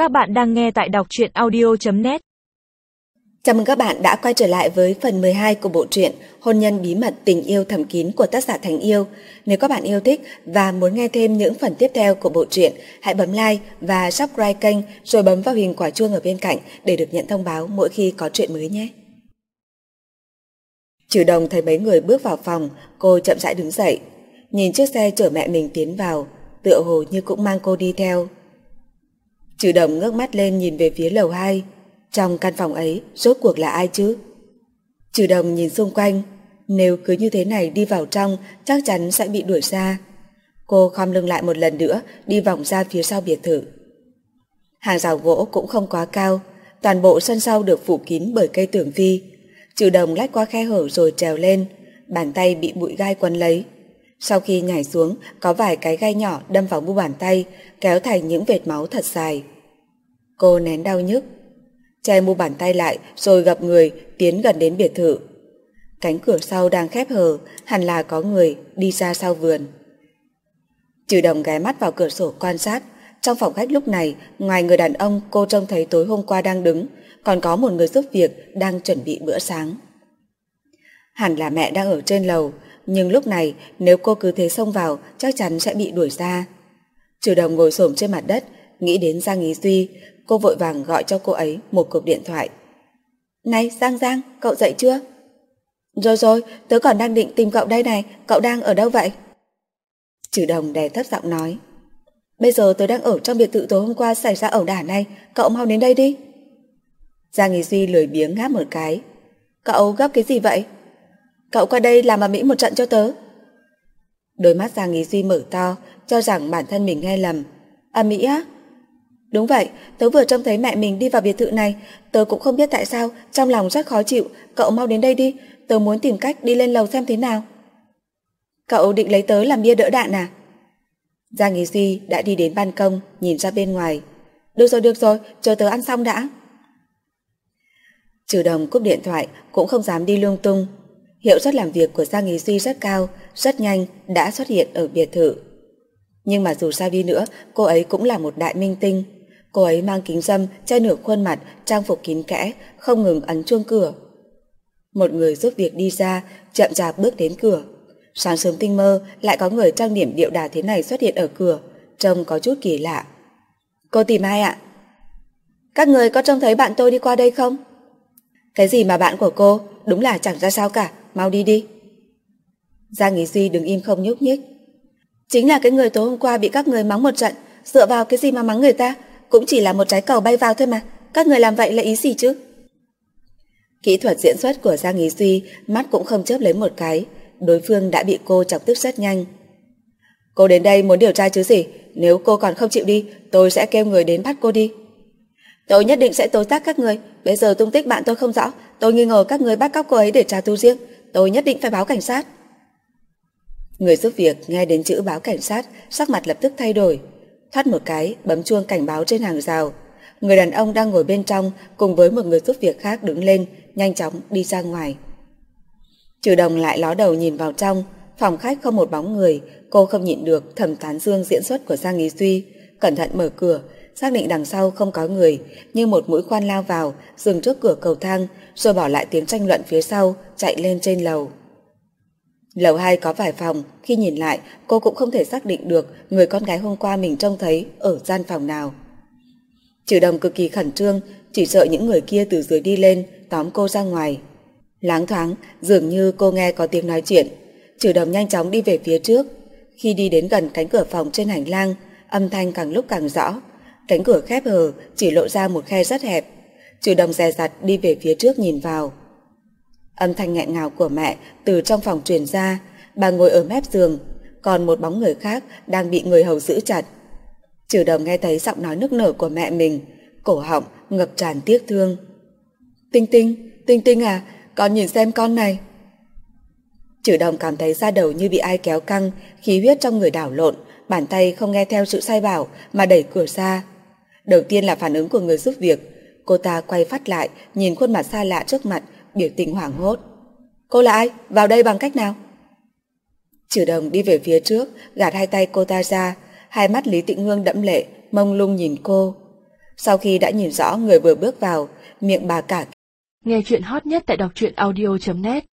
Các bạn đang nghe tại đọc truyện audio.net. Chào mừng các bạn đã quay trở lại với phần 12 của bộ truyện Hôn nhân bí mật tình yêu thầm kín của tác giả Thành Yêu. Nếu các bạn yêu thích và muốn nghe thêm những phần tiếp theo của bộ truyện, hãy bấm like và subscribe kênh rồi bấm vào hình quả chuông ở bên cạnh để được nhận thông báo mỗi khi có truyện mới nhé. Trừ Đồng thấy mấy người bước vào phòng, cô chậm rãi đứng dậy, nhìn chiếc xe chở mẹ mình tiến vào, tựa hồ như cũng mang cô đi theo. Trừ Đồng ngước mắt lên nhìn về phía lầu 2. Trong căn phòng ấy rốt cuộc là ai chứ? Trừ Đồng nhìn xung quanh, nếu cứ như thế này đi vào trong chắc chắn sẽ bị đuổi ra. Cô khom lưng lại một lần nữa, đi vòng ra phía sau biệt thự. Hàng rào gỗ cũng không quá cao, toàn bộ sân sau được phủ kín bởi cây tường vi. Trừ Đồng lách qua khe hở rồi trèo lên, bàn tay bị bụi gai quấn lấy. Sau khi nhảy xuống, có vài cái gai nhỏ đâm vào mu bàn tay, kéo thành những vệt máu thật dài. Cô nén đau nhức, che mu bàn tay lại rồi gập người tiến gần đến biệt thự. Cánh cửa sau đang khép hờ, hẳn là có người đi ra sau vườn. Trừ Đồng ghé mắt vào cửa sổ quan sát. Trong phòng khách lúc này, ngoài người đàn ông cô trông thấy tối hôm qua đang đứng, còn có một người giúp việc đang chuẩn bị bữa sáng. Hẳn là mẹ đang ở trên lầu, nhưng lúc này nếu cô cứ thế xông vào chắc chắn sẽ bị đuổi ra. Trừ Đồng ngồi xổm trên mặt đất, nghĩ đến Giang Ý Duy. Cô vội vàng gọi cho cô ấy một cuộc điện thoại. Này Giang, cậu dậy chưa? Rồi, tớ còn đang định tìm cậu đây này, cậu đang ở đâu vậy? Trừ Đồng đè thấp giọng nói. Bây giờ tớ đang ở trong biệt thự tối hôm qua xảy ra ẩu đả này, cậu mau đến đây đi. Giang Ý Duy lười biếng ngáp một cái. Cậu gấp cái gì vậy? Cậu qua đây làm ầm ĩ một trận cho tớ. Đôi mắt Giang Ý Duy mở to, cho rằng bản thân mình nghe lầm. Ầm ĩ á? Đúng vậy, tớ vừa trông thấy mẹ mình đi vào biệt thự này, tớ cũng không biết tại sao, trong lòng rất khó chịu, cậu mau đến đây đi, tớ muốn tìm cách đi lên lầu xem thế nào. Cậu định lấy tớ làm bia đỡ đạn à? Giang Ý Duy đã đi đến ban công, nhìn ra bên ngoài. Được rồi, chờ tớ ăn xong đã. Trừ Đồng cúp điện thoại, cũng không dám đi lung tung. Hiệu suất làm việc của Giang Ý Duy rất cao, rất nhanh đã xuất hiện ở biệt thự. Nhưng mà dù sao đi nữa, cô ấy cũng là một đại minh tinh. Cô ấy mang kính râm che nửa khuôn mặt, trang phục kín kẽ, không ngừng ấn chuông cửa. Một người giúp việc đi ra, chậm chạp bước đến cửa. Sáng sớm tinh mơ lại có người trang điểm điệu đà thế này xuất hiện ở cửa, trông có chút kỳ lạ. Cô tìm ai ạ? Các người có trông thấy bạn tôi đi qua đây không? Cái gì mà bạn của cô, đúng là chẳng ra sao cả, mau đi đi. Giang Ý Duy đứng im không nhúc nhích. Chính là cái người tối hôm qua bị các người mắng một trận, dựa vào cái gì mà mắng người ta, cũng chỉ là một trái cầu bay vào thôi mà, các người làm vậy là ý gì chứ? Kỹ thuật diễn xuất của Giang Ý Duy mắt cũng không chớp lấy một cái, đối phương đã bị cô chọc tức rất nhanh. Cô đến đây muốn điều tra chứ gì, nếu cô còn không chịu đi, tôi sẽ kêu người đến bắt cô đi. Tôi nhất định sẽ tố giác các người, bây giờ tung tích bạn tôi không rõ, tôi nghi ngờ các người bắt cóc cô ấy để trả thù riêng, tôi nhất định phải báo cảnh sát. Người giúp việc nghe đến chữ báo cảnh sát, sắc mặt lập tức thay đổi, thoắt một cái bấm chuông cảnh báo trên hàng rào. Người đàn ông đang ngồi bên trong cùng với một người giúp việc khác đứng lên, nhanh chóng đi ra ngoài. Trừ Đồng lại ló đầu nhìn vào trong, phòng khách không một bóng người, cô không nhịn được thầm tán dương diễn xuất của Giang Ý Duy, cẩn thận mở cửa, xác định đằng sau không có người, như một mũi khoan lao vào, dừng trước cửa cầu thang, rồi bỏ lại tiếng tranh luận phía sau, chạy lên trên lầu. Lầu 2 có vài phòng, khi nhìn lại cô cũng không thể xác định được người con gái hôm qua mình trông thấy ở gian phòng nào. Trừ Đồng cực kỳ khẩn trương, chỉ sợ những người kia từ dưới đi lên tóm cô ra ngoài. Loáng thoáng, dường như cô nghe có tiếng nói chuyện. Trừ Đồng nhanh chóng đi về phía trước. Khi đi đến gần cánh cửa phòng trên hành lang, âm thanh càng lúc càng rõ. Cánh cửa khép hờ, chỉ lộ ra một khe rất hẹp. Trừ Đồng dè dặt đi về phía trước nhìn vào. Âm thanh nghẹn ngào của mẹ từ trong phòng truyền ra. Bà ngồi ở mép giường, còn một bóng người khác đang bị người hầu giữ chặt. Trừ Đồng nghe thấy giọng nói nức nở của mẹ mình, cổ họng ngập tràn tiếc thương. Tinh à, con nhìn xem con này. Trừ Đồng cảm thấy da đầu như bị ai kéo căng, khí huyết trong người đảo lộn, bàn tay không nghe theo sự sai bảo mà đẩy cửa ra. Đầu tiên là phản ứng của người giúp việc, cô ta quay phát lại nhìn khuôn mặt xa lạ trước mặt, biểu tình hoảng hốt. Cô là ai? Vào đây bằng cách nào? Trừ Đồng đi về phía trước, gạt hai tay cô ta ra, hai mắt Lý Tịnh Hương đẫm lệ, mông lung nhìn cô. Sau khi đã nhìn rõ người vừa bước vào, miệng bà cả. Nghe chuyện hot nhất tại đọc truyện audio.net